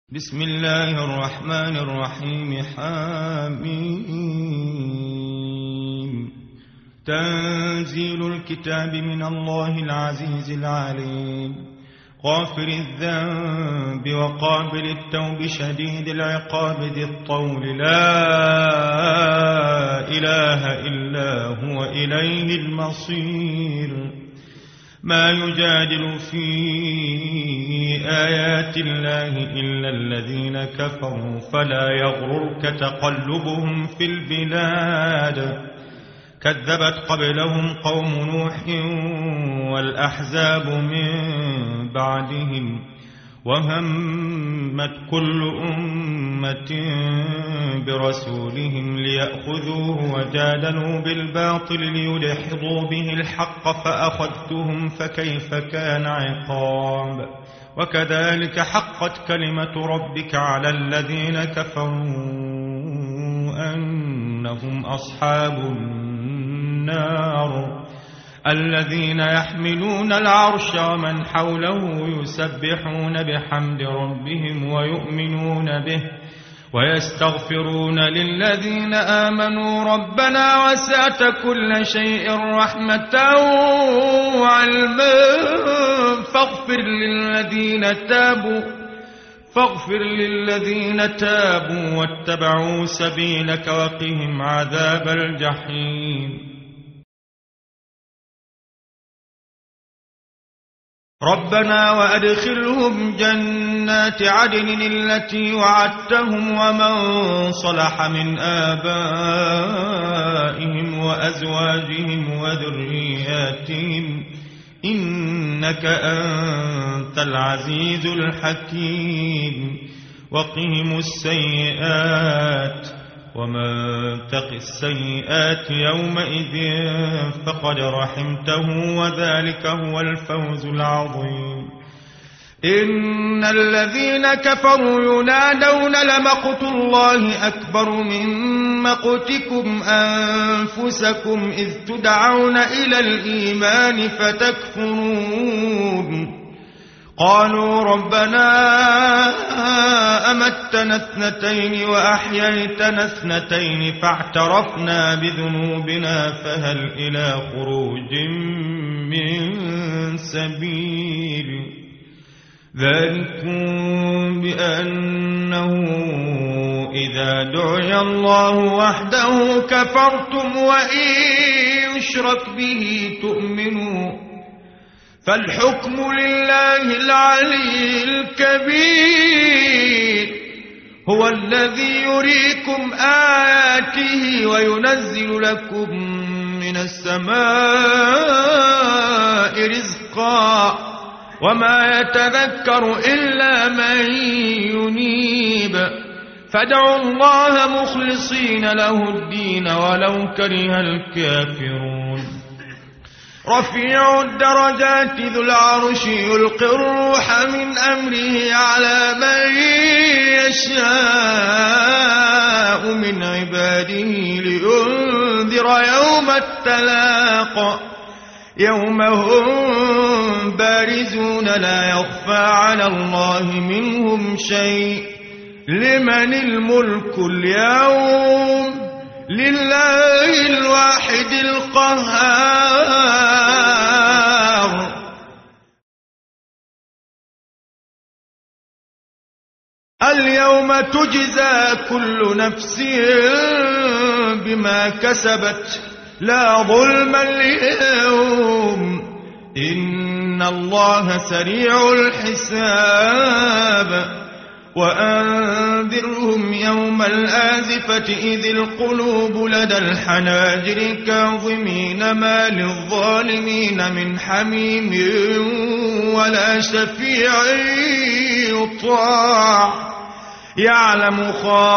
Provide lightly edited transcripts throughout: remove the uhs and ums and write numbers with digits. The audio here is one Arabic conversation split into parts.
بسم الله الرحمن الرحيم. حميم. تنزيل الكتاب من الله العزيز العليم، غافر الذنب وقابل التوب شديد العقاب ذي الطول، لا إله إلا هو إليه المصير. ما يجادل في آيات الله إلا الذين كفروا، فلا يغررك تقلبهم في البلاد. كذبت قبلهم قوم نوح والأحزاب من بعدهم، وهمت كل أمة برسولهم ليأخذوه، وجادلوا بالباطل ليدحضوا به الحق، فأخذتهم فكيف كان عقاب. وكذلك حقت كلمة ربك على الذين كفروا أنهم أصحاب النار، الذين يحملون العرش ومن حوله يسبحون بحمد ربهم ويؤمنون به ويستغفرون للذين آمنوا ربنا وسعت كل شيء رحمة وعلما فاغفر للذين تابوا واتبعوا سبيلك وقهم عذاب الجحيم. ربنا وأدخلهم جنات عدن التي وعدتهم ومن صلح من آبائهم وأزواجهم وذرياتهم إنك أنت العزيز الحكيم. وقهم السيئات ومن تق السيئات يومئذ فقد رحمته وذلك هو الفوز العظيم. إن الذين كفروا ينادون لمقت الله أكبر من مقتكم أنفسكم إذ تدعون إلى الإيمان فتكفرون. قالوا ربنا أمتنا اثنتين وأحييتنا اثنتين فاعترفنا بذنوبنا فهل إلى خروج من سبيل. ذلكم بأنه إذا دعي الله وحده كفرتم وإن يشرك به تؤمنون. فالحكم لله العلي الكبير، هو الذي يريكم آياته وينزل لكم من السماء رزقا، وما يتذكر إلا من ينيب. فادعوا الله مخلصين له الدين ولو كره الكافرون. رفيع الدرجات ذو العرش يلقي الروح من أمره على من يشاء من عباده لينذر يوم التلاق، يوم هم بارزون لا يخفى على الله منهم شيء. لمن الملك اليوم؟ لله الواحد القهار. اليوم تجزى كل نفس بما كسبت لا ظلم اليوم، إن الله سريع الحساب. وأنذرهم يوم الآزفة إذ القلوب لدى الحناجر كاظمين ما للظالمين من حميم ولا شفيع يطاع، يعلم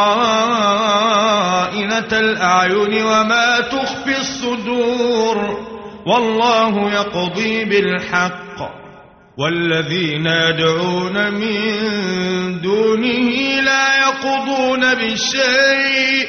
خائنة الأعين وما تخفي الصدور، والله يقضي بالحق. والذين يدعون من دونه لا يقضون بشيء،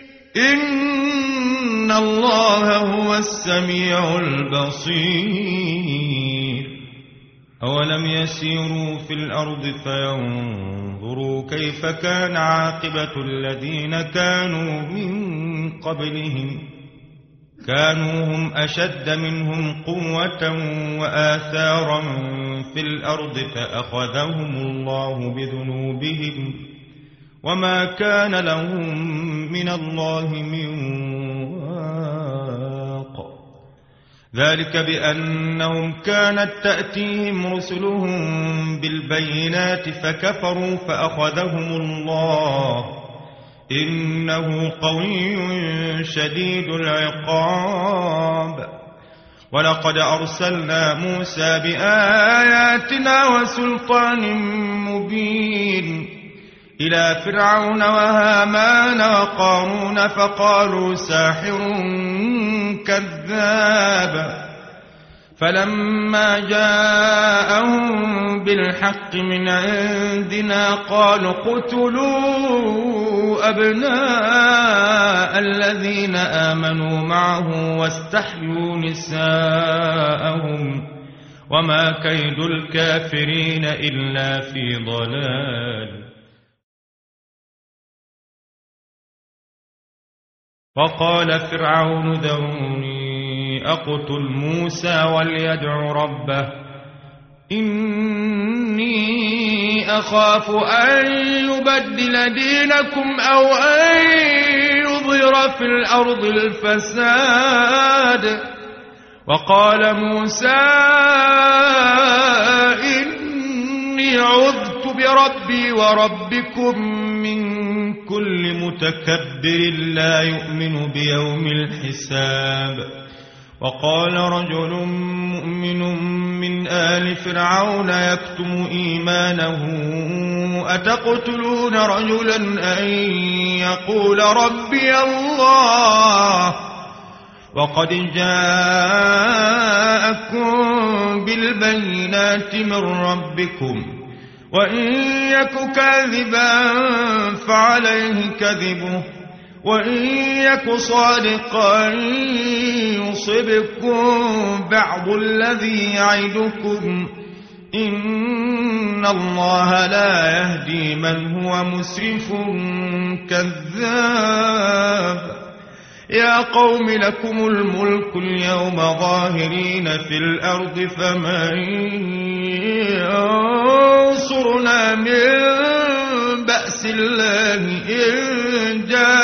إن الله هو السميع البصير. أولم يسيروا في الأرض فينظروا كيف كان عاقبة الذين كانوا من قبلهم كانوا هم أشد منهم قوة وآثارا في الأرض فأخذهم الله بذنوبهم وما كان لهم من الله من واق ذلك بأنهم كانت تأتيهم رسلهم بالبينات فكفروا فأخذهم الله إنه قوي شديد العقاب ولقد أرسلنا موسى بآياتنا وسلطان مبين إلى فرعون وهامان وقارون فقالوا ساحر كذاب فلما جاءهم بالحق من عندنا قالوا اقتلوا أبناء الذين آمنوا معه واستحيوا نساءهم وما كيد الكافرين إلا في ضلال وقال فرعون ذروني أقتل موسى وليدع ربه إني أخاف أن يبدل دينكم أو أن يظهر في الأرض الفساد وقال موسى إني عذت بربي وربكم من كل متكبر لا يؤمن بيوم الحساب وقال رجل مؤمن من آل فرعون يكتم إيمانه أتقتلون رجلا أن يقول ربي الله وقد جاءكم بالبينات من ربكم وإن يك كاذبا فعليه كذبه وإن يك صادقا يصبكم بعض الذي يعدكم إن الله لا يهدي من هو مسرف كذاب يا قوم لكم الملك اليوم ظاهرين في الأرض فمن ينصرنا من بأس الله إن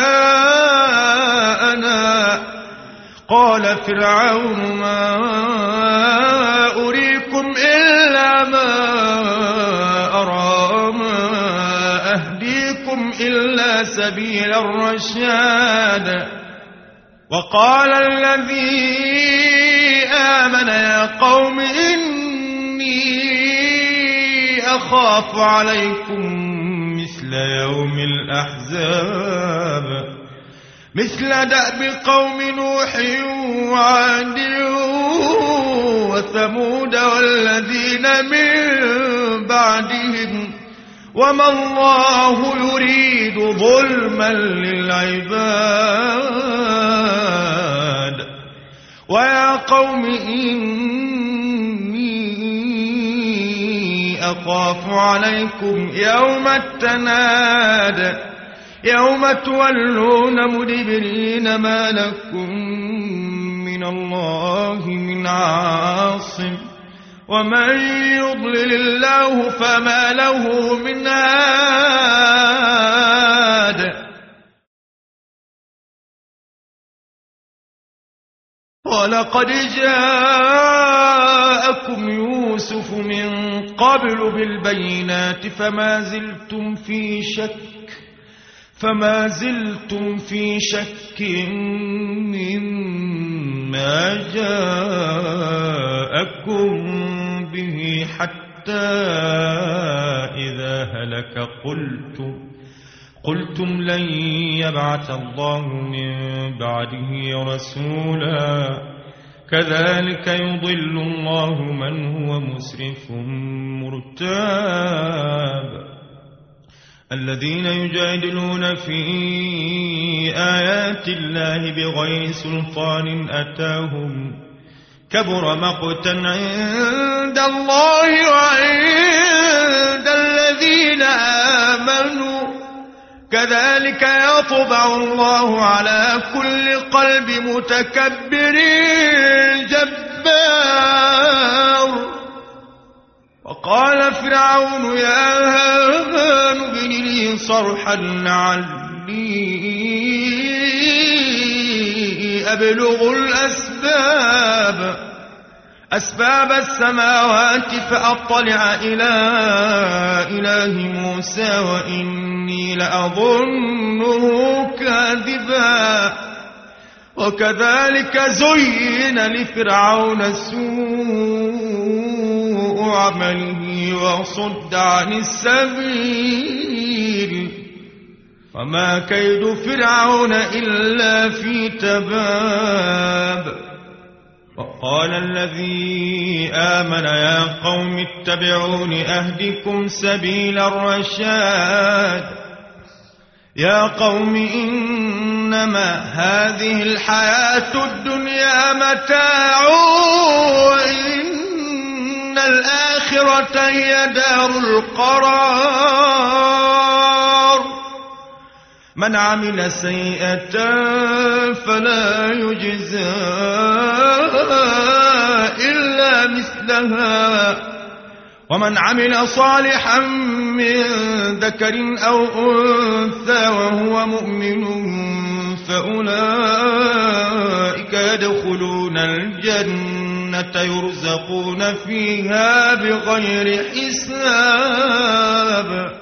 جاءنا قال فرعون ما أريكم إلا ما أرى ما أهديكم إلا سبيل الرشاد وقال الذي آمن يا قوم إني أخاف عليكم مثل يوم الأحزاب مثل دأب قوم نوح وعاد وثمود والذين من بعدهم وما الله يريد ظلما للعباد ويا قوم إني أخاف عليكم يوم التناد يوم تولون مدبرين ما لكم من الله من عاصم ومن يضلل الله فما له من هاد ولقد جاءكم يوسف من قبل بالبينات فما زلتم في شك مما جاءكم به حتى إذا هلك قلتم لن يبعث الله من بعده رسولا كذلك يضل الله من هو مسرف مرتاب الذين يجادلون في آيات الله بغير سلطان أتاهم كبر مقتا عند الله وعند الذين آمنوا كذلك يطبع الله على كل قلب متكبر جبار. وقال فرعون يا هامان ابن لي صرحا لعلي أبلغ أسباب السماوات فأطلع إلى إله موسى وإني لأظنه كاذبا. وكذلك زين لفرعون سوء عمله وصد عن السبيل وما كيد فرعون إلا في تباب. وقال الذي آمن يا قوم اتبعون أهدكم سبيل الرشاد. يا قوم إنما هذه الحياة الدنيا متاع وإن الآخرة هي دار القرار. من عمل سيئة فلا يجزى إلا مثلها ومن عمل صالحا من ذكر أو أنثى وهو مؤمن فأولئك يدخلون الجنة يرزقون فيها بغير حساب.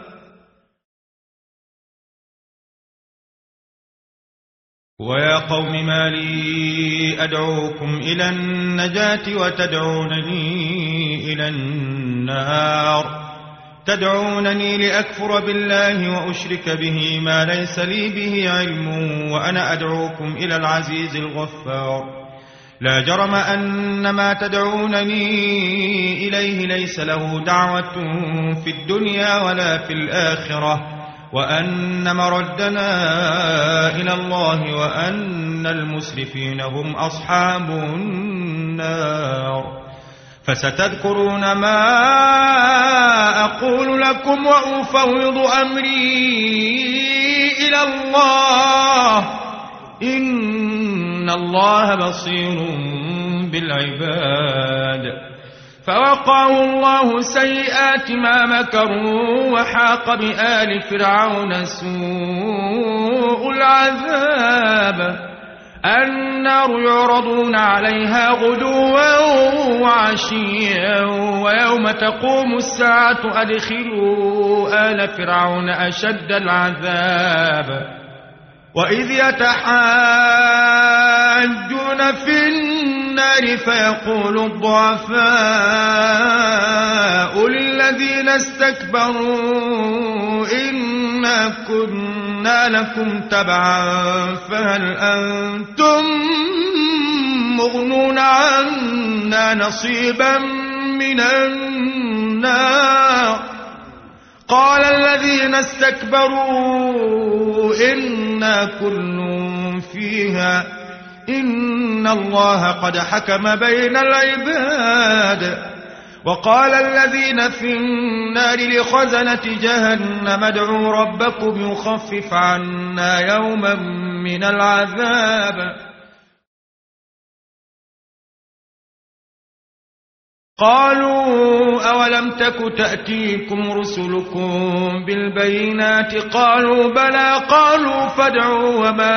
ويا قوم ما لي أدعوكم إلى النجاة وتدعونني إلى النار. تدعونني لأكفر بالله وأشرك به ما ليس لي به علم وأنا أدعوكم إلى العزيز الغفار. لا جرم أن ما تدعونني إليه ليس له دعوة في الدنيا ولا في الآخرة وأن مردنا إلى الله وأن المسرفين هم أصحاب النار. فستذكرون ما أقول لكم وأفوض أمري إلى الله إن الله بصير بالعباد. فوقاه الله سيئات ما مكروا وحاق بآل فرعون سوء العذاب. النار يعرضون عليها غدوا وعشيا ويوم تقوم الساعة أدخلوا آل فرعون أشد العذاب. وإذ يتحاجون في النار فيقول الضعفاء للذين استكبروا إنا كنا لكم تبعا فهل أنتم مغنون عنا نصيبا من النار. قال الذين استكبروا إنا كل فيها إن الله قد حكم بين العباد. وقال الذين في النار لخزنة جهنم ادعوا ربكم يخفف عنا يوما من العذاب. قالوا أولم تك تأتيكم رسلكم بالبينات قالوا بلى قالوا فادعوا وما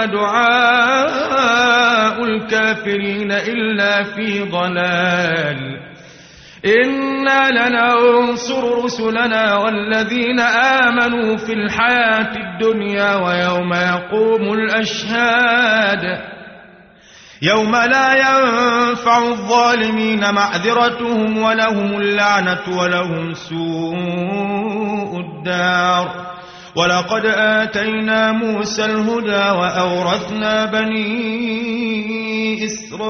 دعاء الكافرين إلا في ضلال. إنا لننصر رسلنا والذين آمنوا في الحياة الدنيا ويوم يقوم الأشهاد. يوم لا ينفع الظالمين معذرتهم ولهم اللعنة ولهم سوء الدار. ولقد آتينا موسى الهدى وأورثنا بني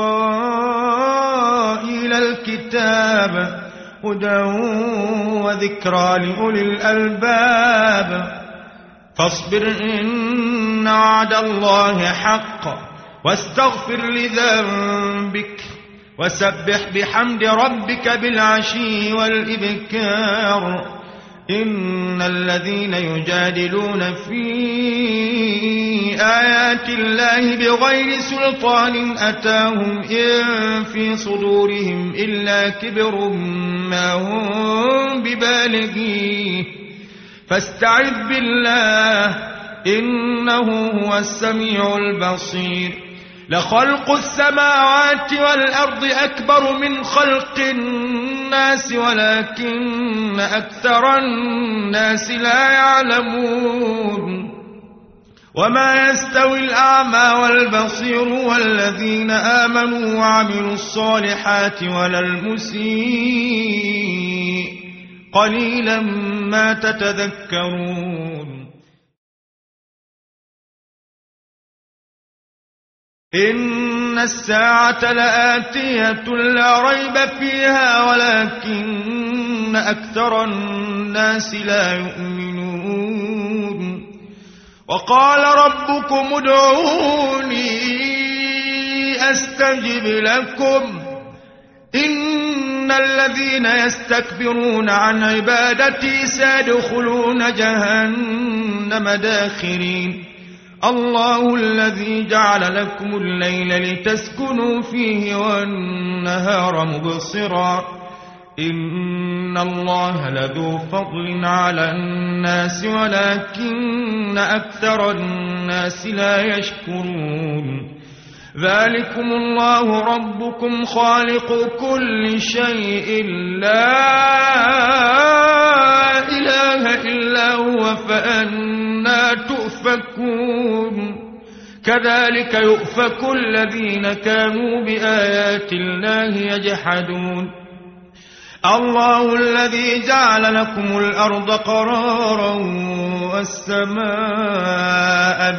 إسرائيل الكتاب هدى وذكرى لأولي الألباب. فاصبر إن وعد الله حق واستغفر لذنبك وسبح بحمد ربك بالعشي والإبكار إن الذين يجادلون في آيات الله بغير سلطان أتاهم إن في صدورهم إلا كبر ما هم ببالغيه فاستعذ بالله إنه هو السميع البصير لخلق السماوات والأرض أكبر من خلق الناس ولكن أكثر الناس لا يعلمون وما يستوي الأعمى والبصير والذين آمنوا وعملوا الصالحات ولا المسيء قليلا ما تتذكرون إن الساعة لآتية لا ريب فيها ولكن أكثر الناس لا يؤمنون وقال ربكم ادعوني أستجب لكم إن الذين يستكبرون عن عبادتي سيدخلون جهنم داخرين الله الذي جعل لكم الليل لتسكنوا فيه والنهار مبصرا إن الله لذو فضل على الناس ولكن أكثر الناس لا يشكرون ذلكم الله ربكم خالق كل شيء لا إله إلا هو فأنا تؤفكون كذلك يؤفك الذين كانوا بآيات الله يجحدون الله الذي جعل لكم الأرض قرارا والسماء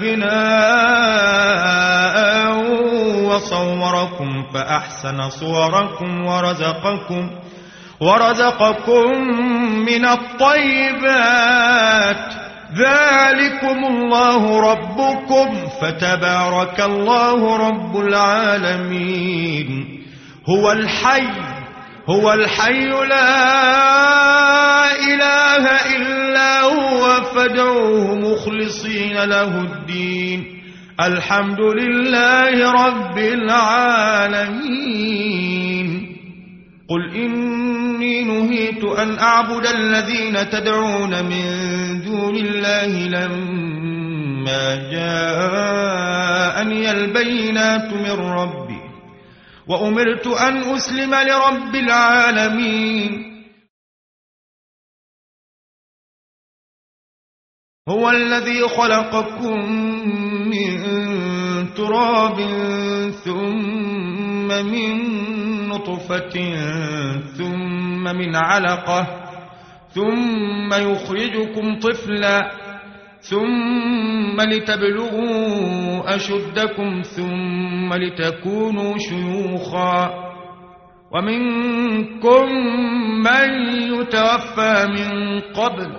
بناء وصوركم فأحسن صوركم ورزقكم من الطيبات ذلكم الله ربكم فتبارك الله رب العالمين هو الحي لا إله إلا هو فادعوه مخلصين له الدين الحمد لله رب العالمين قل إني نهيت أن أعبد الذين تدعون من دون الله لما جاءني البينات من ربي وأمرت أن أسلم لرب العالمين هو الذي خلقكم من تراب ثم من نطفة ثم من علقة ثم يخرجكم طفلا ثم لتبلغوا أشدكم ثم لتكونوا شيوخا ومنكم من يتوفى من قبل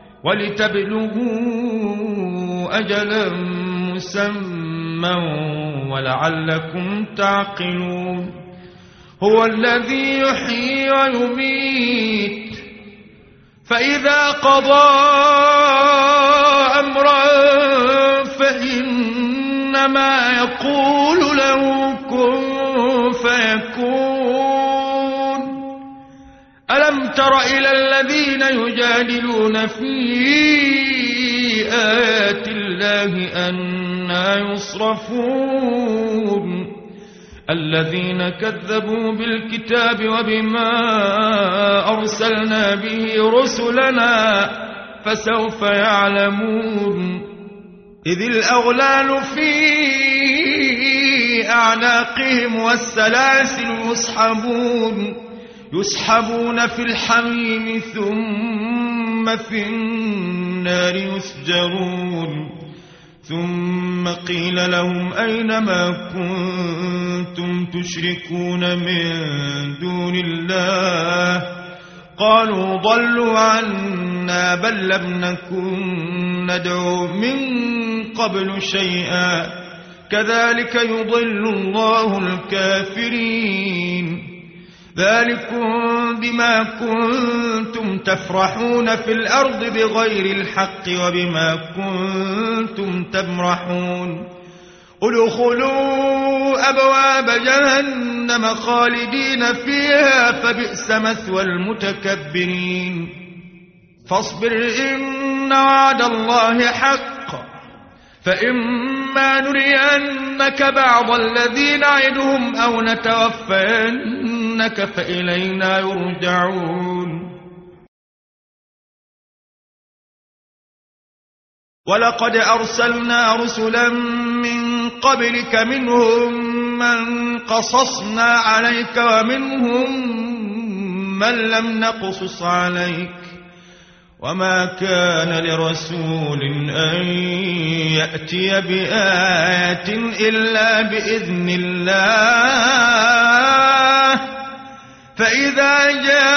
ولتبلغوا أجلا مسمى ولعلكم تعقلون هو الذي يحيي ويميت فإذا قضى أمرا فإنما يقول له كن فيكون ألم تر إلى الذين يجادلون في آيات الله أنى يصرفون الذين كذبوا بالكتاب وبما أرسلنا به رسلنا فسوف يعلمون إذ الأغلال في أعناقهم والسلاسل يسحبون في الحميم ثم في النار يسجرون ثم قيل لهم أين ما كنتم تشركون من دون الله قالوا ضلوا عنا بل لم نكن ندعو من قبل شيئا كذلك يضل الله الكافرين ذلكم بما كنتم تفرحون في الأرض بغير الحق وبما كنتم تمرحون ادخلوا أبواب جهنم خالدين فيها فبئس مثوى المتكبرين فاصبر إن وعد الله حق فإما نرينك بعض الذي نعدهم أو نتوفينك فإلينا يرجعون ولقد أرسلنا رسلا من قبلك منهم من قصصنا عليك ومنهم من لم نقصص عليك وما كان لرسول أن يأتي بآية إلا بإذن الله فإذا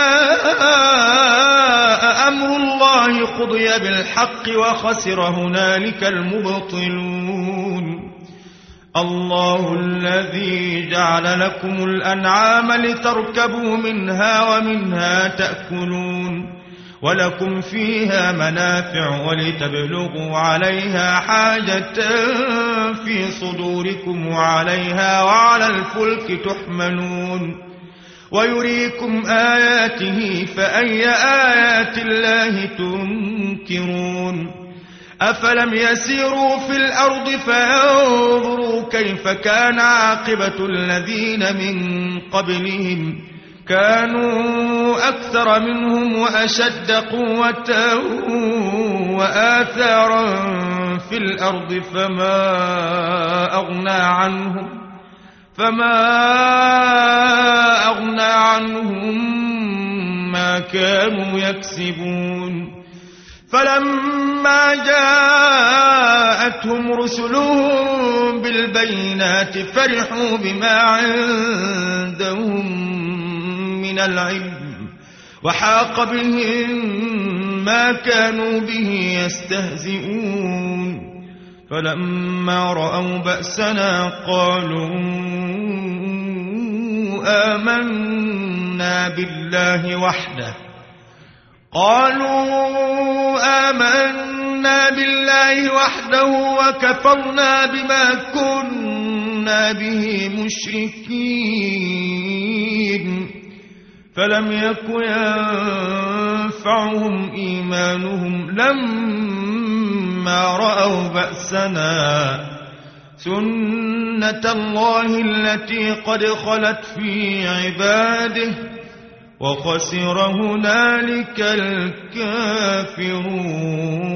جاء أمر الله قضي بالحق وخسر هنالك المبطلون الله الذي جعل لكم الأنعام لتركبوا منها ومنها تأكلون ولكم فيها منافع ولتبلغوا عليها حاجة في صدوركم وعليها وعلى الفلك تحملون ويريكم آياته فأي آيات الله تنكرون أفلم يسيروا في الأرض فينظروا كيف كان عاقبة الذين من قبلهم كانوا أكثر منهم وأشد قوة وآثارا في الأرض فما أغنى عنهم ما كانوا يكسبون فلما جاءتهم رسلهم بالبينات فرحوا بما عندهم من العلم وحاق بهم ما كانوا به يستهزئون فلما رأوا بأسنا قالوا آمنا بالله وحده وكفرنا بما كنا به مشركين فلم يك ينفعهم إيمانهم لما رأوا بأسنا سنة الله التي قد خلت في عباده وخسر هنالك الكافرون